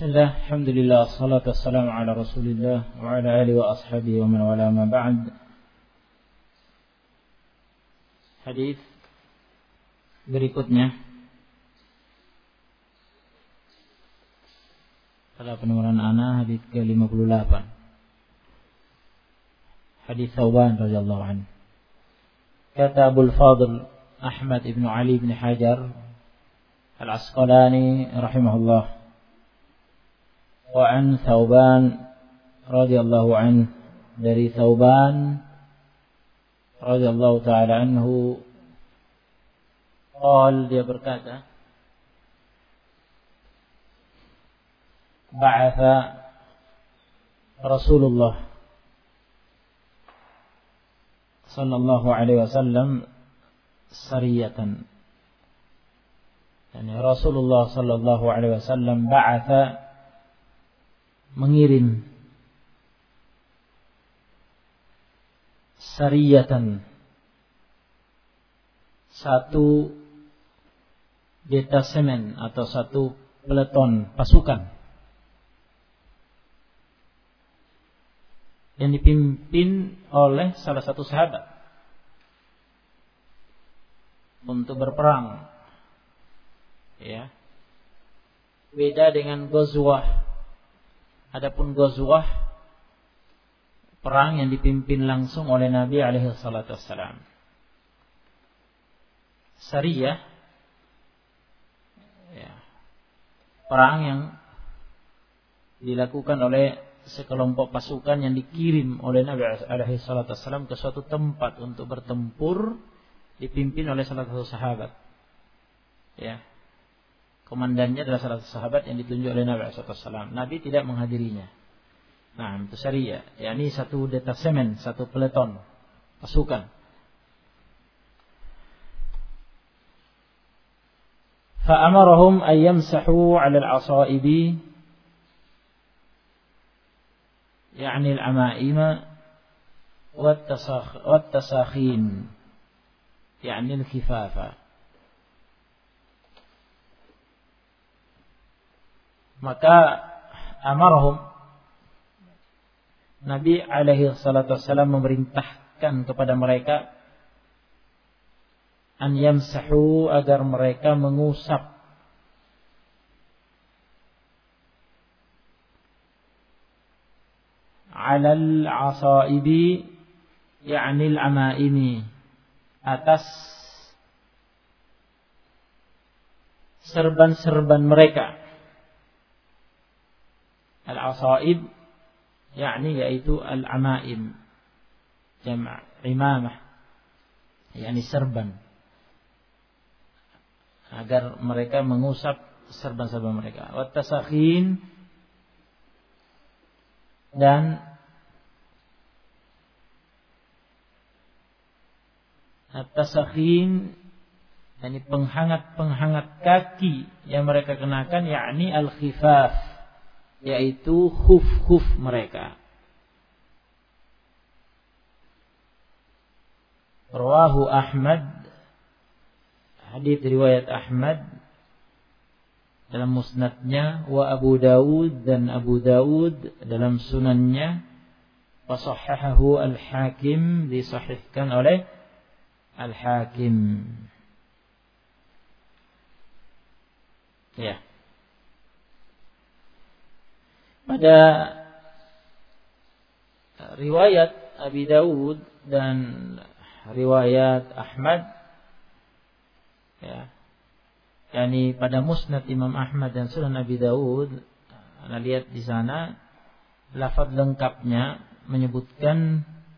Bismillah, alhamdulillah, assalatu wassalamu ala rasulillah wa ala alihi wa ashabihi wa man wala ma ba'd. Hadis berikutnya pada penurunan ana hadis ke-58. Hadis Thawban radhiyallahu anhu. Kata Abul Fadl Ahmad ibn Ali ibn Hajar Al-Asqalani rahimahullah, wa an Thawban radhiyallahu anhu, dari Thawban radhiyallahu ta'ala anhu, qala, dia berkata, ba'atha Rasulullah sallallahu alaihi wasallam sariyatan. Yani Rasulullah sallallahu alaihi wasallam ba'atha, mengirim, sariyatan, satu detasemen atau satu peleton pasukan yang dipimpin oleh salah satu sahabat untuk berperang. Ya. Beda dengan ghazwah. Adapun ghazwah, perang yang dipimpin langsung oleh Nabi alaihi salatu wassalam. Sariyah, ya, perang yang dilakukan oleh sekelompok pasukan yang dikirim oleh Nabi alaihi salatu wassalam ke suatu tempat untuk bertempur, dipimpin oleh salah satu sahabat. Ya. Komandannya adalah salah satu sahabat yang ditunjuk oleh Nabi SAW. Nabi tidak menghadirinya. Nah, itu syariah. Yakni satu detasemen, satu peleton pasukan. Fa'amarahum an yamsahu 'ala al-'asaibi, yakni al-'ama'ima wat-tasakhin, yakni al-khifafa. Maka amarhum, Nabi alaihi salatu wassalam memerintahkan kepada mereka, an yamsahu, agar mereka mengusap, alal asaibi, yakni al-amaimi, atas serban-serban mereka. Al-asaib, yakni yaitu al-amaim, jama' imamah, yakni serban, agar mereka mengusap serban-serban mereka. Wat-tasakhin, dan at-tasakhin, yakni penghangat-penghangat kaki yang mereka kenakan, yakni al-khifaf, yaitu khuf-khuf mereka. Rawahu Ahmad, hadits riwayat Ahmad dalam musnadnya, wa Abu Dawud, dan Abu Dawud dalam sunannya, wa sahhahahu al-Hakim, disahihkan oleh al-Hakim. Ya. Pada riwayat Abi Dawud dan riwayat Ahmad, ya, yakni pada musnad Imam Ahmad dan Sunan Abi Dawud, Anda lihat di sana lafaz lengkapnya menyebutkan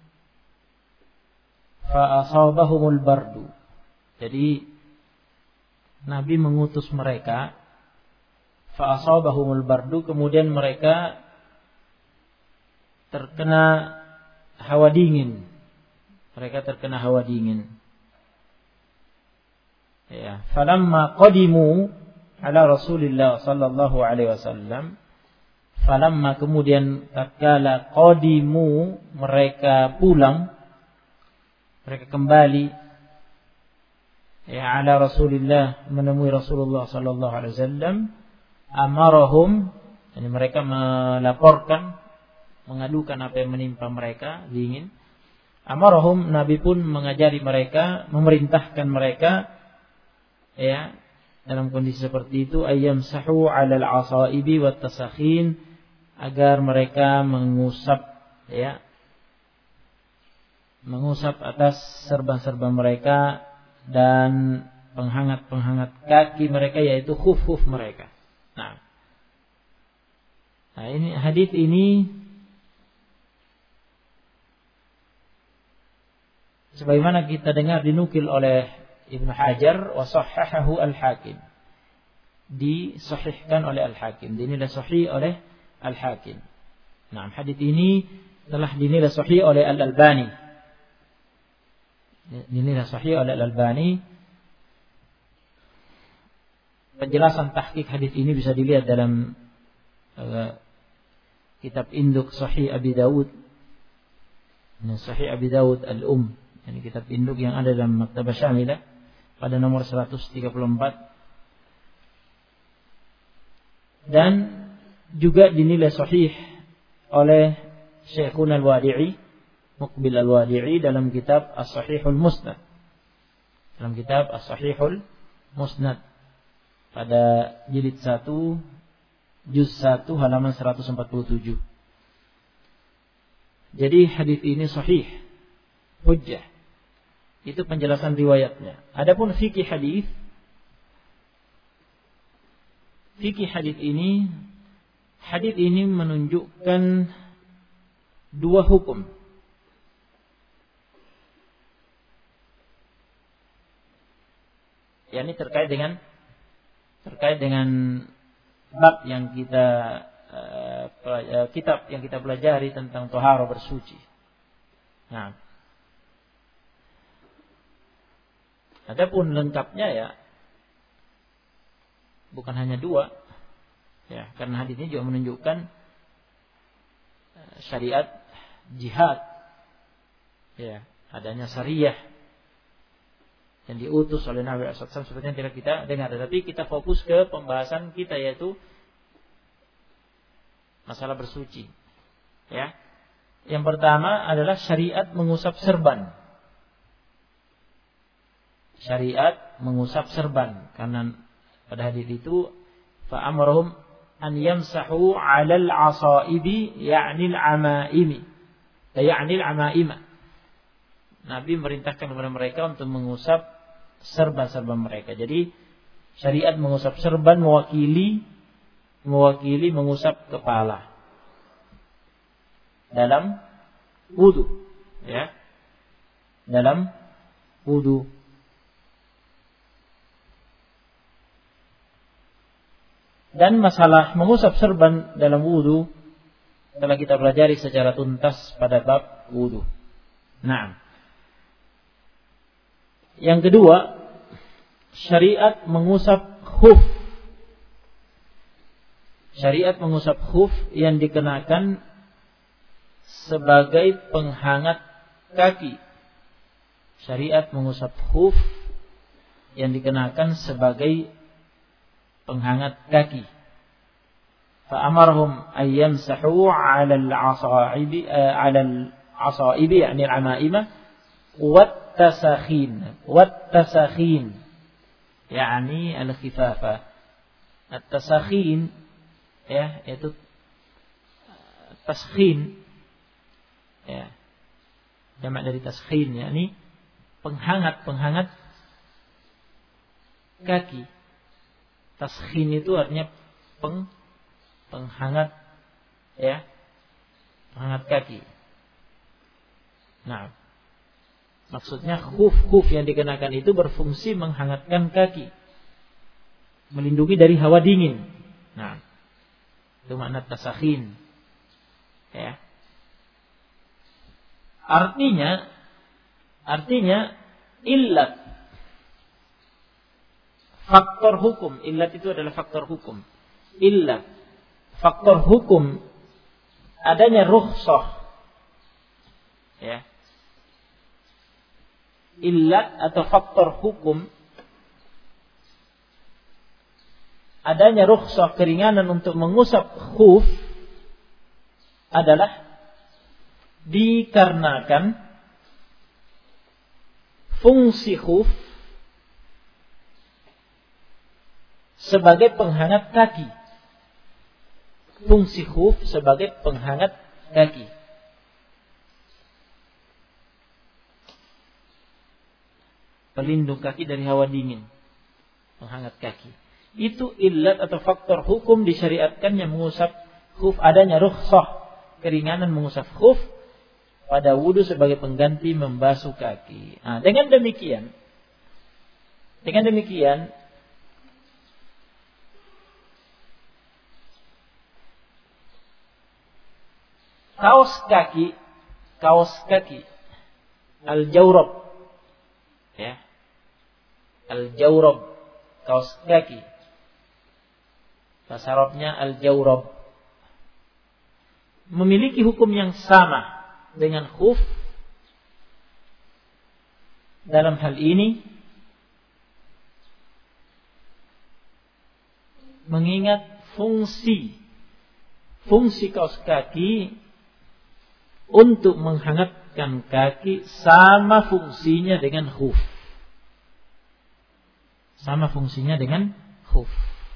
fa asabahumul bardu. Jadi Nabi mengutus mereka, fa asabahumul bardu, kemudian mereka terkena hawa dingin. Mereka terkena hawa dingin. Ya, falamma qadimu ala Rasulillah sallallahu alaihi wasallam, falamma, kemudian tatkala qadimu, mereka pulang, mereka kembali, ya, ala Rasulillah, menemui Rasulullah sallallahu alaihi wasallam, amarahum Jadi mereka melaporkan, mengadukan apa yang menimpa mereka, dingin. Amarahum, Nabi pun mengajari mereka, memerintahkan mereka, ya, dalam kondisi seperti itu, ayyamsahu 'alal 'asaibi wat tasakhin, agar mereka mengusap, ya, mengusap atas serban-serban mereka dan penghangat-penghangat kaki mereka, yaitu khuf-khuf mereka. Nah, ini hadis ini sebagaimana kita dengar dinukil oleh Ibnu Hajar wa sahhahahu Al-Hakim. Disahihkan oleh Al-Hakim, dinilai sahih oleh Al-Hakim. Nah, hadis ini telah dinilai sahih oleh Al-Albani. Dinilai sahih oleh Al-Albani. Penjelasan tahqiq hadis ini bisa dilihat dalam kitab induk Sahih Abi Dawud. Sahih Abi Dawud Al-Um, ini kitab induk yang ada dalam Maktabah Syamilah pada nomor 134. Dan juga dinilai sahih oleh Syekhun Al-Wadi'i, Muqbil Al-Wadi'i, dalam kitab As-Sahihul Musnad. Dalam kitab As-Sahihul Musnad pada jilid 1, juz 1, halaman 147. Jadi hadis ini sahih, hujjah. Itu penjelasan riwayatnya. Adapun fikih hadis ini, hadis ini menunjukkan dua hukum. Ini terkait dengan bab yang kita kitab yang kita pelajari tentang taharah bersuci. Nah, adapun lengkapnya ya bukan hanya dua, ya, karena hadis ini juga menunjukkan syariat jihad, ya, adanya syariah yang diutus oleh Nabi SAW seperti yang tidak kita dengar. Tetapi kita fokus ke pembahasan kita, yaitu masalah bersuci. Ya, yang pertama adalah syariat mengusap serban. Syariat mengusap serban, karena pada hadis itu fa'amrahum an yamsahu 'alal 'asaibi, ya'ni al-'amaimi, ya'ni al-'amaima. Nabi merintahkan kepada mereka untuk mengusap serban-serban mereka. Jadi syariat mengusap serban mewakili mengusap kepala dalam wudu, ya, dalam wudu. Dan masalah mengusap serban dalam wudu telah kita pelajari secara tuntas pada bab wudu. Nah, yang kedua, syariat mengusap khuf. Syariat mengusap khuf yang dikenakan sebagai penghangat kaki. Syariat mengusap khuf yang dikenakan sebagai penghangat kaki. Fa'amarhum ayyamsahu 'alal 'asaibi, 'alal 'asaibi, yani al-'amaimah, wat-tasakhin, yani al-khifafa. At-tasakhin, ya, yaitu taskhin, ya, jamak dari taskhin, yakni penghangat kaki. Taskhin itu artinya penghangat, ya, penghangat kaki. Nah, maksudnya khuf yang dikenakan itu berfungsi menghangatkan kaki, melindungi dari hawa dingin. Nah, itu makna tasakhin, ya. Artinya illat, faktor hukum. Illat itu adalah faktor hukum. Illat, faktor hukum, adanya rukhsah, ya. Illat atau faktor hukum adanya rukhsah keringanan untuk mengusap khuf adalah dikarenakan fungsi khuf sebagai penghangat kaki. Fungsi khuf sebagai penghangat kaki. Pelindung kaki dari hawa dingin. Penghangat kaki. Itu illat atau faktor hukum disyariatkannya mengusap khuf, adanya rukhsah keringanan mengusap khuf pada wudu sebagai pengganti membasuh kaki. Nah, dengan demikian kaos kaki al-jawrab, ya, al-jawrab, kaos kaki, bahasa Arabnya al-jawrab, memiliki hukum yang sama dengan khuf. Dalam hal ini mengingat fungsi kaos kaki untuk menghangatkan kaki sama fungsinya dengan khuf. Sama fungsinya dengan khuf.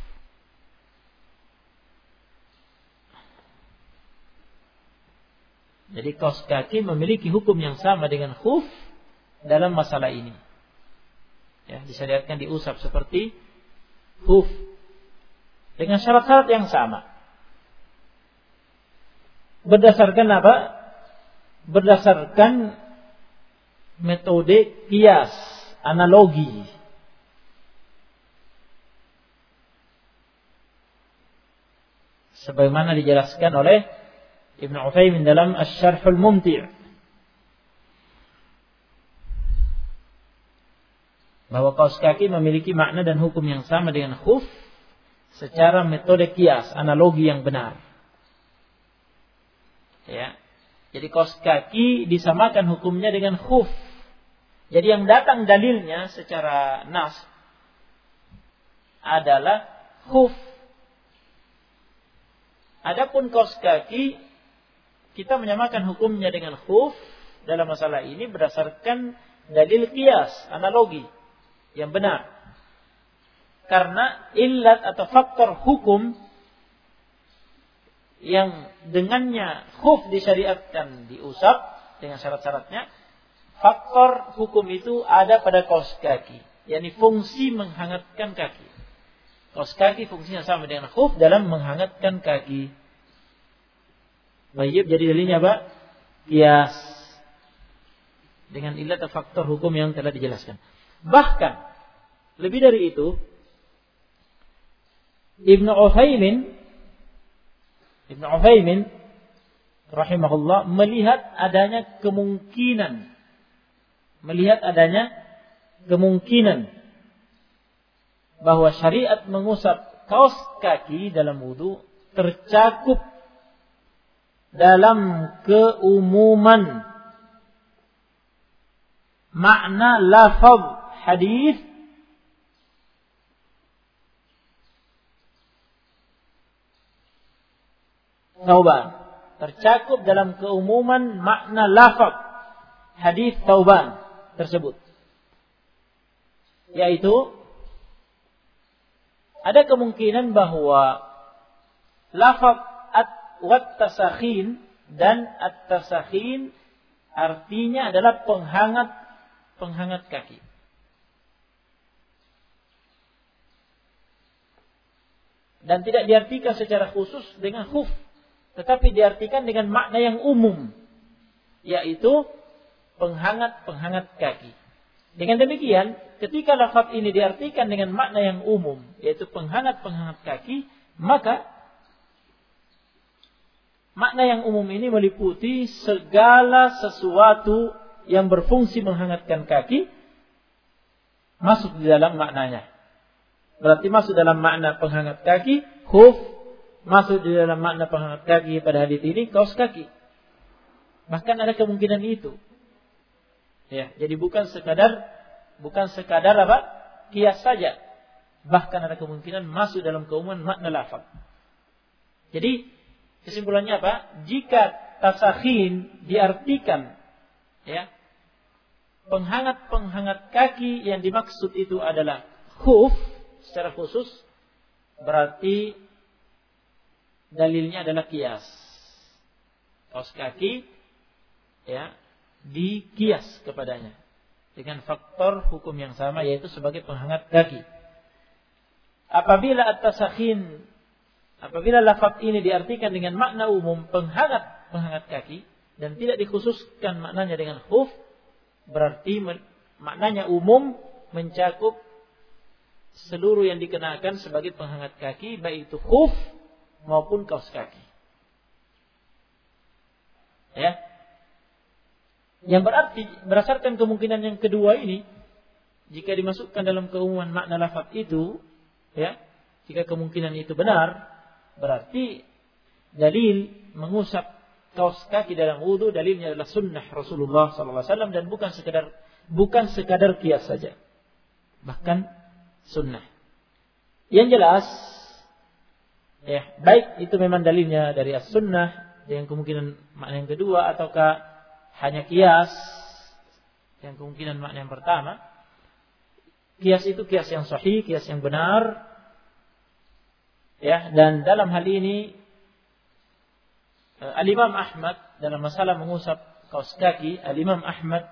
Jadi kaos kaki memiliki hukum yang sama dengan khuf dalam masalah ini. Ya, disyariatkan diusap seperti khuf dengan syarat-syarat yang sama. Berdasarkan apa? Berdasarkan metode qiyas, analogi. Sebagaimana dijelaskan oleh Ibn Utsaimin dalam Asy-Syarhul Mumti', bahwa kaos kaki memiliki makna dan hukum yang sama dengan khuf secara metode qiyas, analogi yang benar. Ya. Jadi kaos kaki disamakan hukumnya dengan khuf. Jadi yang datang dalilnya secara nas adalah khuf. Adapun kaos kaki kita menyamakan hukumnya dengan khuf dalam masalah ini berdasarkan dalil qiyas, analogi yang benar. Karena illat atau faktor hukum yang dengannya khuf disyariatkan diusap dengan syarat-syaratnya, faktor hukum itu ada pada kaos kaki, yakni fungsi menghangatkan kaki. Kaos kaki fungsinya sama dengan khuf dalam menghangatkan kaki. Baik, jadi dalilnya apa? Qiyas. Dengan illat atau faktor hukum yang telah dijelaskan. Bahkan lebih dari itu, Ibn Utsaimin rahimahullah melihat adanya kemungkinan bahwa syariat mengusap kaos kaki dalam wudu tercakup dalam keumuman makna lafaz hadis Thauban, tercakup dalam keumuman makna lafaz hadis Thauban tersebut, yaitu ada kemungkinan bahwa lafaz wat-tasakhin dan at-tasakhin artinya adalah penghangat kaki. Dan tidak diartikan secara khusus dengan khuf, tetapi diartikan dengan makna yang umum, yaitu penghangat kaki. Dengan demikian, ketika lafaz ini diartikan dengan makna yang umum, yaitu penghangat kaki, maka makna yang umum ini meliputi segala sesuatu yang berfungsi menghangatkan kaki masuk di dalam maknanya. Berarti masuk dalam makna penghangat kaki khuf, masuk di dalam makna penghangat kaki pada hadits ini kaos kaki. Bahkan ada kemungkinan itu. Ya, jadi bukan sekadar apa? Qiyas saja. Bahkan ada kemungkinan masuk dalam keumuman makna lafaz. Jadi kesimpulannya apa? Jika tasakhin diartikan ya, penghangat kaki yang dimaksud itu adalah khuf secara khusus, berarti dalilnya adalah qiyas. Kaos kaki ya dikias kepadanya dengan faktor hukum yang sama, yaitu sebagai penghangat kaki. Apabila at-tasakhin, apabila lafaz ini diartikan dengan makna umum penghangat kaki dan tidak dikhususkan maknanya dengan khuf, berarti maknanya umum, mencakup seluruh yang dikenakan sebagai penghangat kaki, baik itu khuf maupun kaos kaki. Ya. Yang berarti berdasarkan kemungkinan yang kedua ini, jika dimasukkan dalam keumuman makna lafaz itu, ya, jika kemungkinan itu benar, berarti dalil mengusap kaos kaki dalam wudu dalilnya adalah sunnah Rasulullah SAW dan bukan sekadar qiyas saja, bahkan sunnah. Yang jelas, ya, baik itu memang dalilnya dari as-sunnah yang kemungkinan makna yang kedua, ataukah hanya qiyas yang kemungkinan makna yang pertama. Qiyas itu qiyas yang sahih, qiyas yang benar. Ya, dan dalam hal ini Al-Imam Ahmad dalam masalah mengusap kaos kaki, Al-Imam Ahmad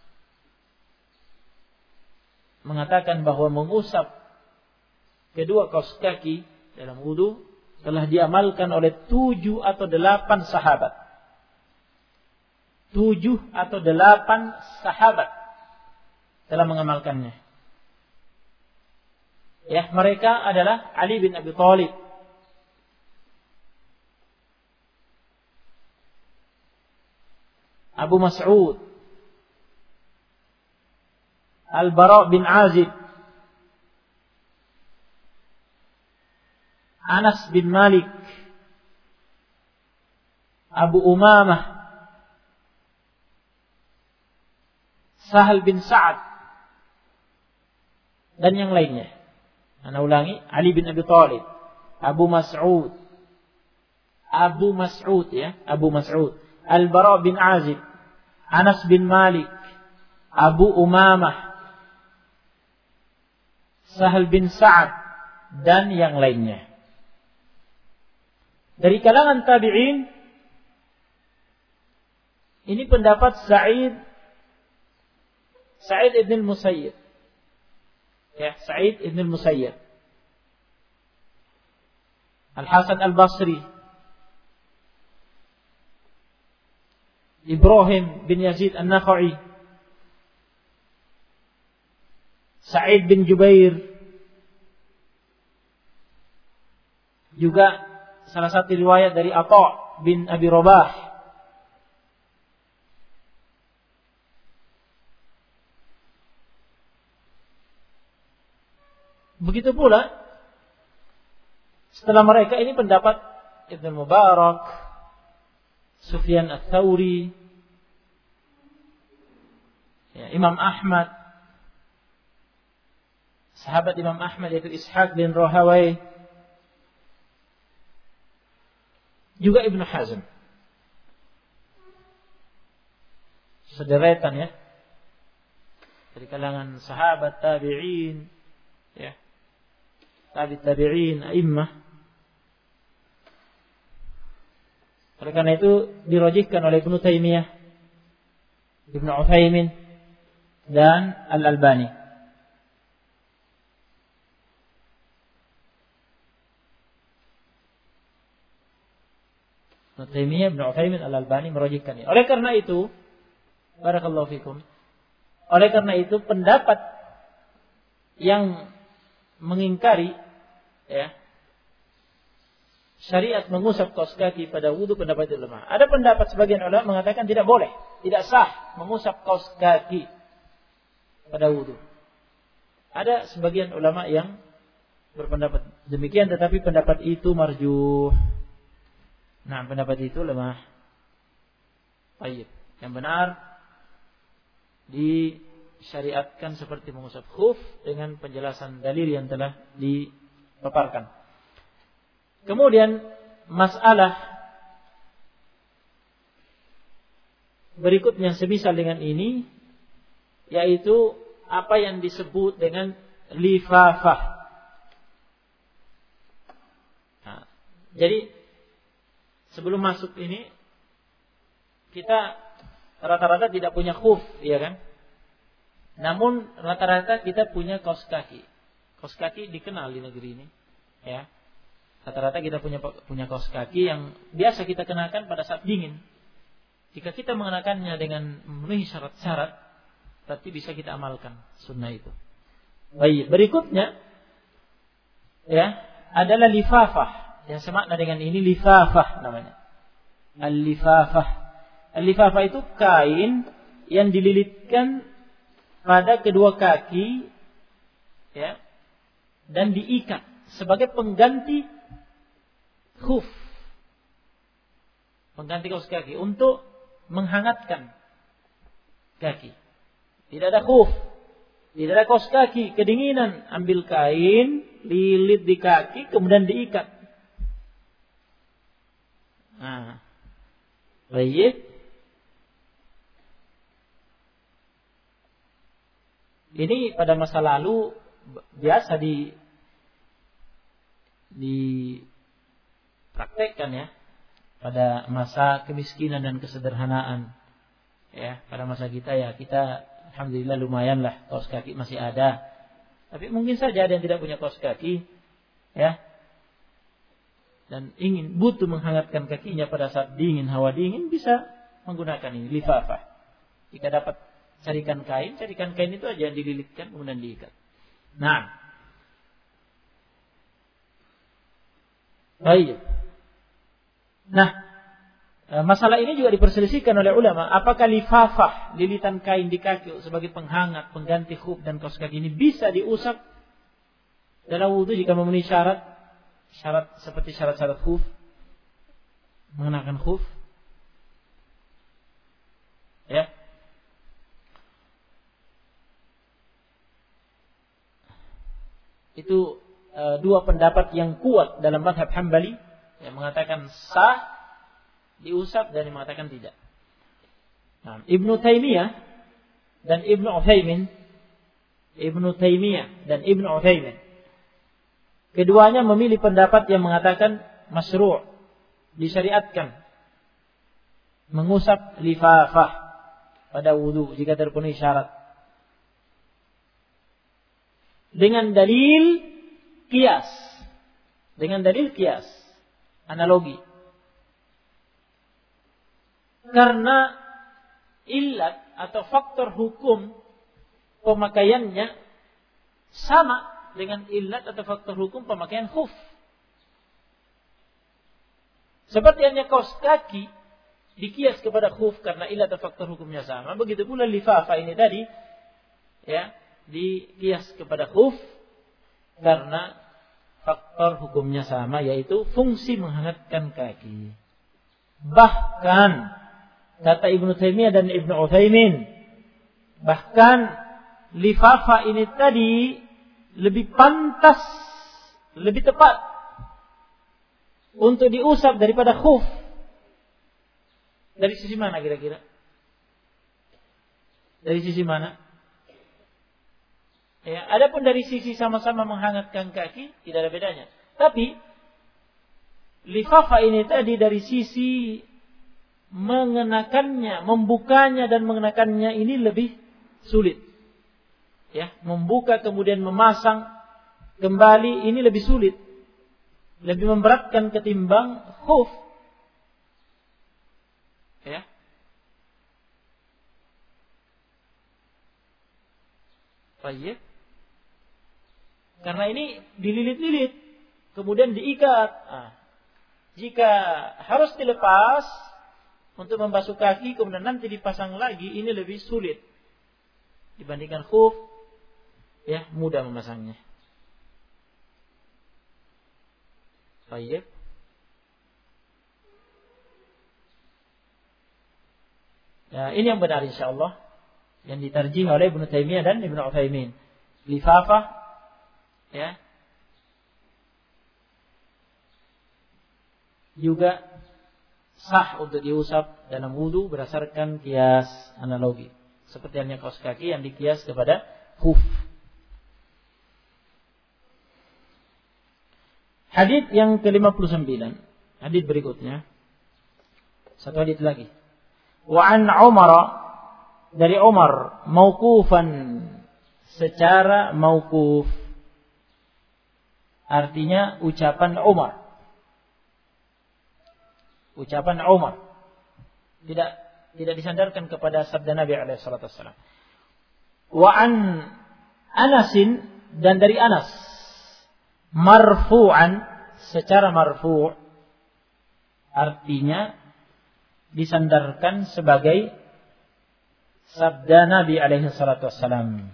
mengatakan bahwa mengusap kedua kaos kaki dalam wudu telah diamalkan oleh 7 atau 8 sahabat. 7 atau 8 sahabat telah mengamalkannya. Ya, mereka adalah Ali bin Abi Thalib, Abu Mas'ud, Al-Bara' bin Azib, Anas bin Malik, Abu Umamah, Sahal bin Sa'ad, dan yang lainnya. Ana ulangi, Ali bin Abi Thalib, Abu Mas'ud ya, Abu Mas'ud, Al-Bara' bin Azib, Anas bin Malik, Abu Umamah, Sahal bin Sa'ad, dan yang lainnya. Dari kalangan tabi'in, ini pendapat Sa'id ibn al-Musayyib. Ya, Sa'id ibn al-Musayyib, Al-Hasan al-Basri, Ibrahim bin Yazid an-Nakha'i, Sa'id bin Jubair, juga salah satu riwayat dari Atha bin Abi Rabah, begitu pula setelah mereka ini pendapat Ibn Mubarak, Sufyan Ats-Tsauri, ya, Imam Ahmad, sahabat Imam Ahmad yaitu Ishaq bin Rahawai, juga Ibnu Hazm. Sederetan ya, dari kalangan sahabat, tabi'in, ya, tabi'in, a'immah. Oleh karena itu dirojihkan oleh Ibnu Taimiyah, Ibnu Utsaimin, dan Al-Albani. Ibnu Taimiyah, Ibnu Utsaimin, Al-Albani merojihkannya. Oleh karena itu, barakallahu fikum. Oleh karena itu pendapat yang mengingkari, ya, syariat mengusap kaos kaki pada wudu, pendapat itu lemah. Ada pendapat sebagian ulama mengatakan tidak boleh, tidak sah mengusap kaos kaki pada wudu. Ada sebagian ulama yang berpendapat demikian, tetapi pendapat itu marjuh. Nah, pendapat itu lemah. Baik. Yang benar di disyariatkan seperti mengusap khuf dengan penjelasan dalil yang telah dipaparkan. Kemudian masalah berikutnya semisal dengan ini, yaitu apa yang disebut dengan lifafah. Nah, jadi sebelum masuk ini, kita rata-rata tidak punya khuf, ya kan? Namun rata-rata kita punya kaos kaki. Kaos kaki dikenal di negeri ini, ya. Rata-rata kita punya kaos kaki yang biasa kita kenakan pada saat dingin. Jika kita mengenakannya dengan memenuhi syarat-syarat, berarti bisa kita amalkan sunnah itu. Baik, berikutnya ya adalah lifafah. Yang semakna dengan ini lifafah namanya. Al-lifafah. Al-lifafah itu kain yang dililitkan pada kedua kaki, ya, dan diikat sebagai pengganti khuf, pengganti kaos kaki untuk menghangatkan kaki. Tidak ada khuf, tidak ada kaos kaki, kedinginan, ambil kain, lilit di kaki, kemudian diikat. Nah, baik. Ini pada masa lalu biasa dipraktekkan, ya, pada masa kemiskinan dan kesederhanaan. Ya, pada masa kita, ya, kita alhamdulillah lumayan lah, kaos kaki masih ada. Tapi mungkin saja ada yang tidak punya kaos kaki, ya, dan butuh menghangatkan kakinya pada saat dingin, hawa dingin, bisa menggunakan ini lifafah. Jika dapat carikan kain itu aja yang dililitkan kemudian diikat. Nah, baik. Nah, masalah ini juga diperselisihkan oleh ulama. Apakah lifafah, lilitan kain di kaki sebagai penghangat, pengganti khuf dan kaos kaki ini bisa diusap dalam wudu jika memenuhi syarat seperti syarat-syarat khuf, mengenakan khuf? Ya. Itu dua pendapat yang kuat dalam mazhab Hambali, yang mengatakan sah diusap dan yang mengatakan tidak. Nah, Ibnu Taimiyah dan Ibnu Utsaimin, keduanya memilih pendapat yang mengatakan masyru', disyariatkan mengusap lifafah pada wudu jika terpenuhi syarat. Dengan dalil qiyas. Analogi. Karena illat atau faktor hukum pemakaiannya sama dengan illat atau faktor hukum pemakaian khuf. Seperti hanya kaos kaki dikias kepada khuf karena illat atau faktor hukumnya sama, begitu pula lifafah ini tadi, ya, dikias kepada khuf karena faktor hukumnya sama, yaitu fungsi menghangatkan kaki. Bahkan kata Ibnu Taimiyah dan Ibnu Utsaimin, bahkan lifafah ini tadi lebih pantas, lebih tepat untuk diusap daripada khuf. Dari sisi mana kira-kira? Dari sisi mana? Ya, adapun dari sisi sama-sama menghangatkan kaki tidak ada bedanya. Tapi lifafah ini tadi dari sisi mengenakannya, membukanya dan mengenakannya ini lebih sulit. Ya, membuka kemudian memasang kembali ini lebih sulit. Lebih memberatkan ketimbang khuf. Ya. Baik. Karena ini dililit-lilit, kemudian diikat. Jika harus dilepas untuk membasuh kaki, kemudian nanti dipasang lagi, ini lebih sulit dibandingkan khuf, ya, mudah memasangnya. Baik. Ya, ini yang benar insyaallah. yang ditarjih oleh Ibnu Taimiyah dan Ibnu Utsaimin. Lifafah, ya, juga sah untuk diusap dalam wudu berdasarkan kias analogi. Seperti halnya kaos kaki yang dikias kepada khuf. Hadits yang ke-59. Hadits berikutnya. Satu hadits lagi. Wa an Umar, dari Umar, mauqufan, secara mauquf. Artinya ucapan Umar. Ucapan Umar. Tidak disandarkan kepada sabda Nabi alaihi salatu wasallam. Wa an Anasin, dan dari Anas, marfu'an, secara marfu', artinya disandarkan sebagai sabda Nabi alaihi salatu wasallam.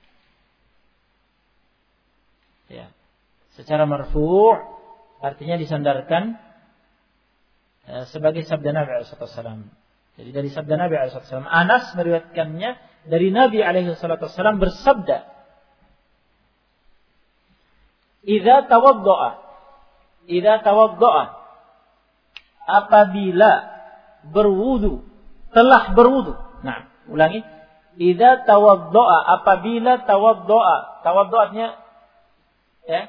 Ya. Secara marfu' artinya disandarkan sebagai sabda Nabi alaihi salatu wasallam. Jadi dari sabda Nabi alaihi salatu wasallam, Anas meriwayatkannya dari Nabi alaihi salatu wasallam bersabda, Idza tawadda'a, apabila berwudu, telah berwudu. Nah, ulangi. Idza tawadda'a, apabila tawadda'a. Tawaddu'atnya, ya,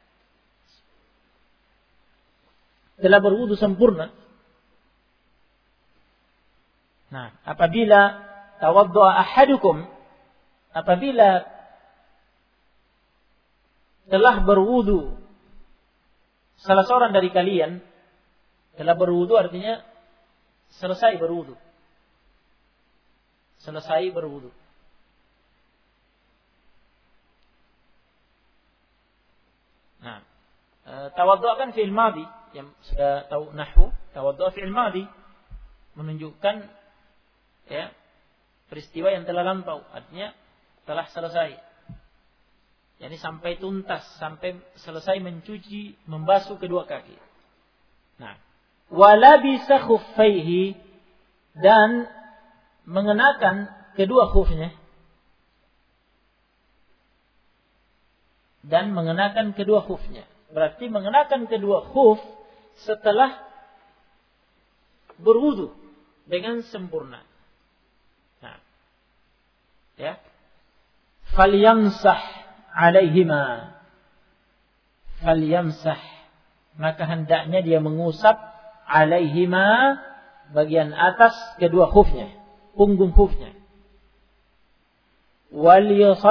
telah berwudu sempurna. Nah, apabila tawadda'a ahadukum, apabila telah berwudu salah seorang dari kalian, telah berwudu artinya selesai berwudu. Selesai berwudu. Nah, tawaddu' kan fi'il madhi, yang sudah tahu nahwu, tawaddu' fi'il madhi menunjukkan, ya, peristiwa yang telah lampau, artinya telah selesai. Yani sampai tuntas, sampai selesai mencuci, membasuh kedua kaki. Nah, walabisa khuffaihi, dan mengenakan kedua khufnya. Dan mengenakan kedua khufnya. Berarti mengenakan kedua khuf setelah berwudu dengan sempurna. Nah, ya. Falyamsah alaihima, falyamsah, maka hendaknya dia mengusap alaihima, bagian atas kedua khufnya, punggung khufnya. Wal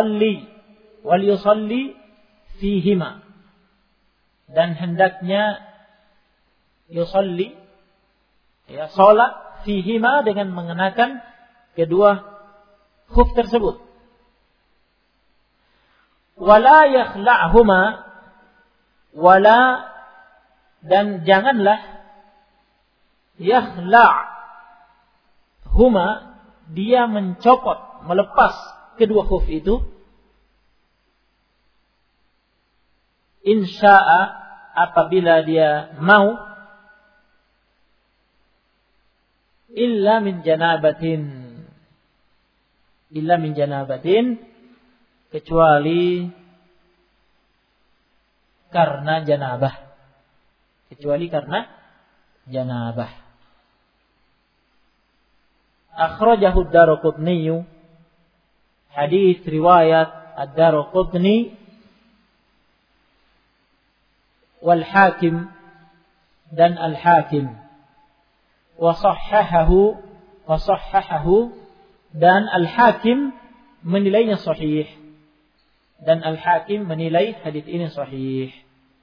yusalli fihima, dan hendaknya yusalli, ya, salat fihima, dengan mengenakan kedua khuf tersebut. Wala yakhla'huma, wala, dan janganlah, yakhla'huma, dia mencopot, melepas kedua khuf itu, insya'a, apabila dia mau, illa min janabatin, kecuali karena janabah. Akhrajahu ad-Daraqutni, hadis riwayat ad-Daraqutni, wal Hakim, dan al-Hakim, wa sahhahahu, dan al-Hakim menilainya sahih, dan Al-Hakim menilai hadis ini sahih.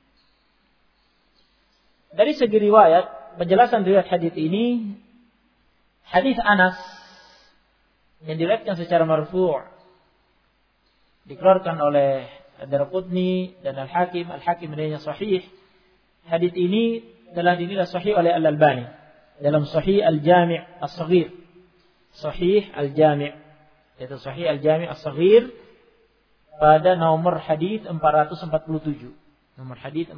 Dari segi riwayat, penjelasan riwayat hadis ini, hadis Anas yang diriwayatkan secara marfu', dikeluarkan oleh Ad-Daraqutni dan Al-Hakim. Al-Hakim menilainya sahih. Hadis ini telah dinilai sahih oleh Al-Albani dalam Sahih Al-Jami' As-Saghir. Sahih Al-Jami', yaitu Sahih Al-Jami' As-Saghir, pada nomor hadis 447. Nomor hadis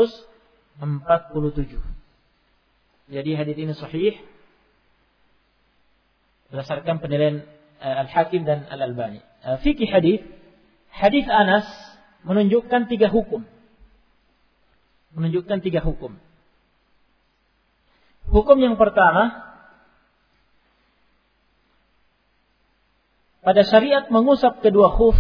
447. Jadi hadis ini sahih berdasarkan penilaian Al-Hakim dan Al-Albani. Fikih hadis Anas menunjukkan 3 hukum. Hukum yang pertama, pada syariat mengusap kedua khuf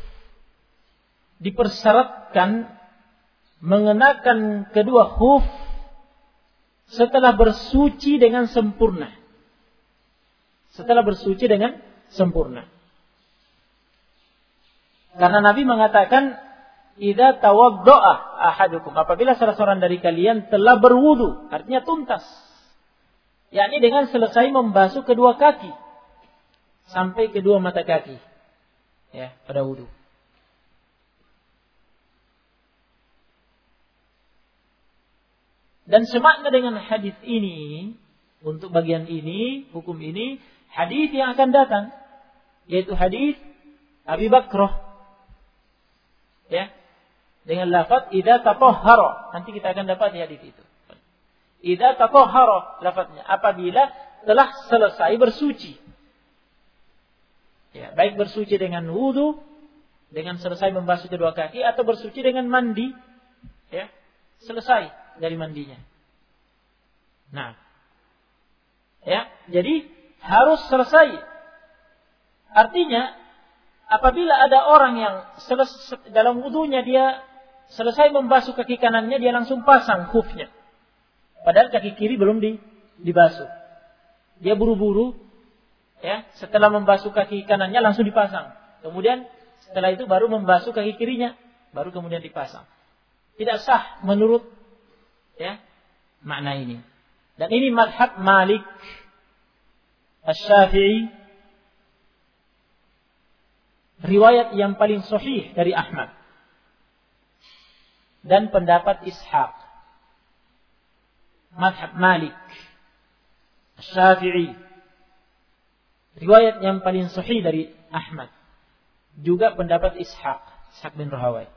dipersyaratkan mengenakan kedua khuf setelah bersuci dengan sempurna. Karena Nabi mengatakan, "Idza tawadda'a ahadukum," apabila salah seorang dari kalian telah berwudu, artinya tuntas. Yakni dengan selesai membasuh kedua kaki sampai kedua mata kaki. Ya, pada wudu. Dan semakna dengan hadis ini, untuk bagian ini, hukum ini, hadis yang akan datang, yaitu hadis Abi Bakrah. Ya, dengan lafaz idza tatahhara. Nanti kita akan dapat di hadis itu. Idza tatahhara lafaznya, apabila telah selesai bersuci. Ya, baik bersuci dengan wudu, dengan selesai membasuh kedua kaki, atau bersuci dengan mandi. Ya, selesai dari mandinya. Nah, ya, jadi harus selesai. Artinya, apabila ada orang yang dalam wudunya dia selesai membasuh kaki kanannya, dia langsung pasang khufnya. Padahal kaki kiri belum dibasuh. Dia buru-buru, ya, setelah membasuh kaki kanannya langsung dipasang. Kemudian setelah itu baru membasuh kaki kirinya, baru kemudian dipasang. Tidak sah menurut, ya, makna ini. Dan ini mazhab Malik, Asy-Syafi'i, riwayat yang paling sahih dari Ahmad, dan pendapat Ishaq. Mazhab Malik, Asy-Syafi'i, riwayat yang paling sahih dari Ahmad, juga pendapat Ishaq bin Rahawai.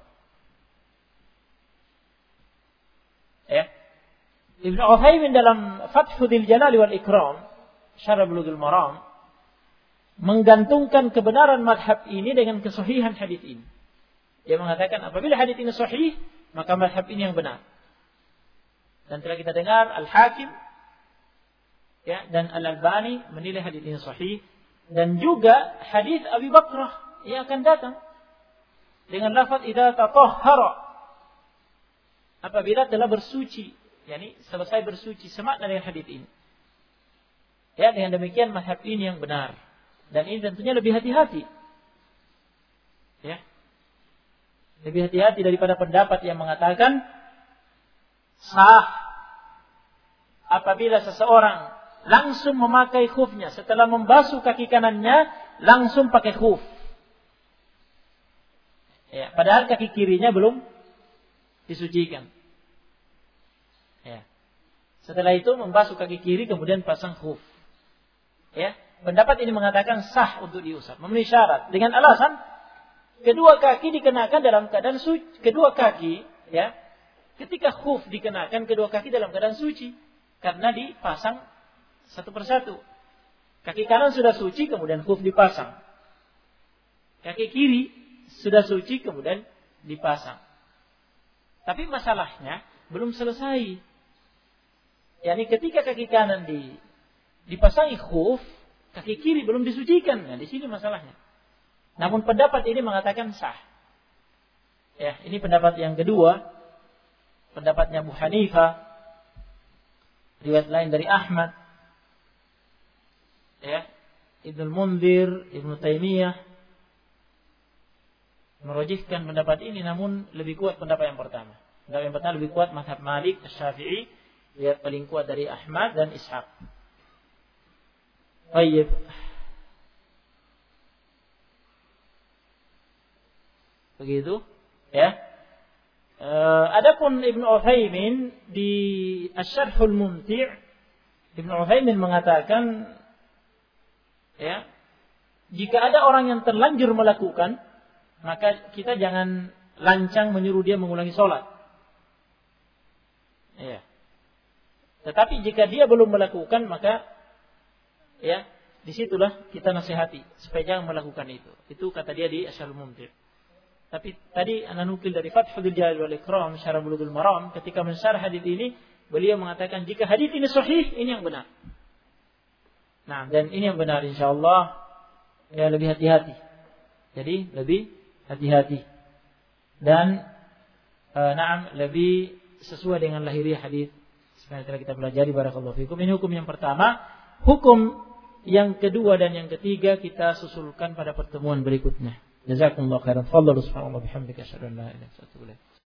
Ya. Ibnu Utsaimin dalam Fathul Jalal wal Ikram, Syarah Bulughul Maram, menggantungkan kebenaran mazhab ini dengan kesahihan hadis ini. Dia mengatakan apabila hadis ini sahih, maka mazhab ini yang benar. Dan telah kita dengar Al-Hakim, ya, dan Al-Albani menilai hadis ini sahih, dan juga hadis Abi Bakrah yang akan datang dengan lafaz idza tatahhara, apabila telah bersuci, yakni selesai bersuci, semakna dengan hadis ini. Ya, dengan demikian mazhab ini yang benar. Dan ini tentunya lebih hati-hati. Ya. Lebih hati-hati daripada pendapat yang mengatakan sah apabila seseorang langsung memakai khufnya setelah membasuh kaki kanannya, langsung pakai khuf. Ya, padahal kaki kirinya belum disucikan. Ya. Setelah itu membasuh kaki kiri kemudian pasang khuf. Ya. Pendapat ini mengatakan sah untuk diusap, memenuhi syarat dengan alasan kedua kaki dikenakan dalam keadaan suci. Kedua kaki, ya, ketika khuf dikenakan, kedua kaki dalam keadaan suci karena dipasang satu persatu. Kaki kanan sudah suci, kemudian khuf dipasang. Kaki kiri sudah suci, kemudian dipasang. Tapi masalahnya belum selesai. Yani ketika kaki kanan dipasangi khuf, kaki kiri belum disucikan. Nah, di sini masalahnya. Namun pendapat ini mengatakan sah. Ya, ini pendapat yang kedua. Pendapatnya Abu Hanifah. Riwayat lain dari Ahmad. Ya, Ibnu Munzir, Ibnu Taimiyah merujihkan pendapat ini, namun lebih kuat pendapat yang pertama. Pendapat yang pertama lebih kuat mazhab Malik, Asy-Syafi'i, riwayat paling kuat dari Ahmad dan Ishaq. Baik. Begitu, ya. Adapun Ibnu Utsaimin di Asy-Syarhul Mumti', Ibnu Utsaimin mengatakan, ya, jika ada orang yang terlanjur melakukan, maka kita jangan lancang menyuruh dia mengulangi sholat. Ya. Tetapi jika dia belum melakukan, maka, ya, disitulah kita nasihati supaya jangan melakukan itu. Itu kata dia di Asyarul Mumti'. Tapi tadi ana nukil dari Fathul Jalil wal Ikram Syarah Bulughul Maram, ketika mensyarah hadis ini beliau mengatakan jika hadis ini sahih, ini yang benar. Nah, dan ini yang benar insyaallah, ya lebih hati-hati. Jadi lebih hati-hati. Dan lebih sesuai dengan lahiriah hadis seperti yang kita pelajari. Barakallahu fikum. Ini hukum yang pertama. Hukum yang kedua dan yang ketiga kita susulkan pada pertemuan berikutnya. Jazakumullahu khairan. Fadhlu subhanallahi bihamdika asyhadu an la ilaha illa anta astaghfiruka wa atubu ilaik.